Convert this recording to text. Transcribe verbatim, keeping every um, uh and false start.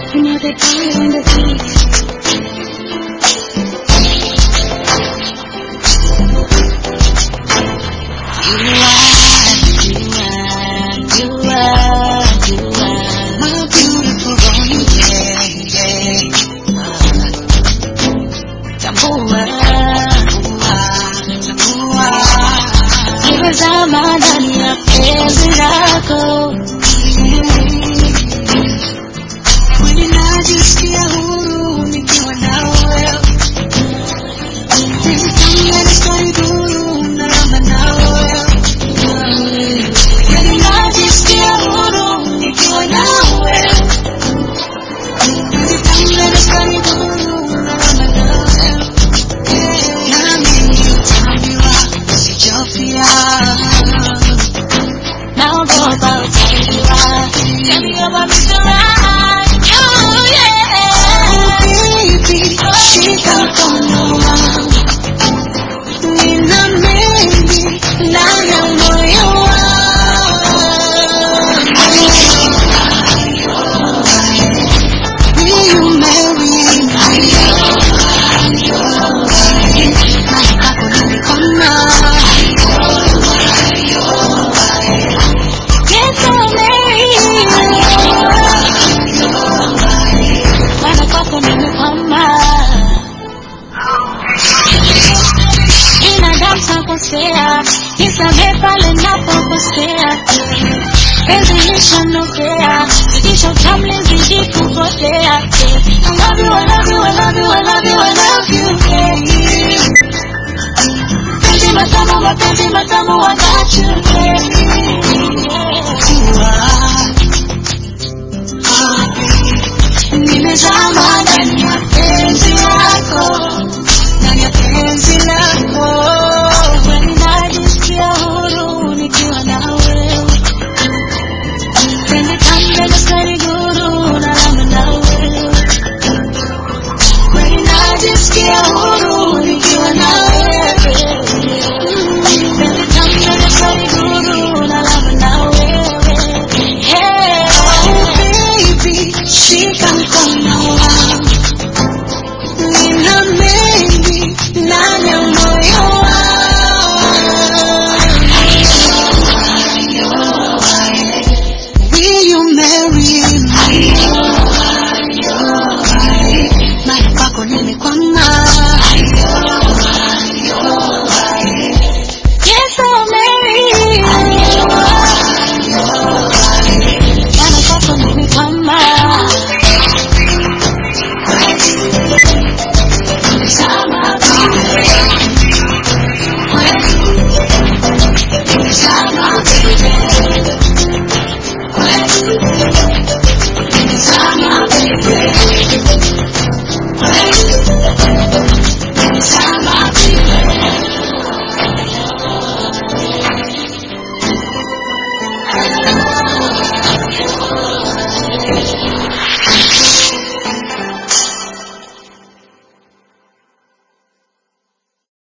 You know the fire and the beat. Nimezama ndani ya penzi lako, kweli najisikia huru nikiwa nawe. Nilitamani nistori duru nalala nawe, kweli najisikia huru nikiwa nawe. Nilitamani nistori duru nalala nawe, nami nilitambiwa sijafia. Now go about you are. Tell me about Mister Right. Oh yeah. Oh baby, she got on the one. Nina mengi, nana moyo wangu. Will you marry me? Nataka kunikona. Nisamehe pale napokosea, penzi lishanokea, zidisha utamu zidi kupotea. I love you, I love you, I love you, I love you, I love you, baby. Penzi matamu, mapenzi matamu, I got you, baby. Nimezama ndani ya penzi lako, ndani ya penzi lako.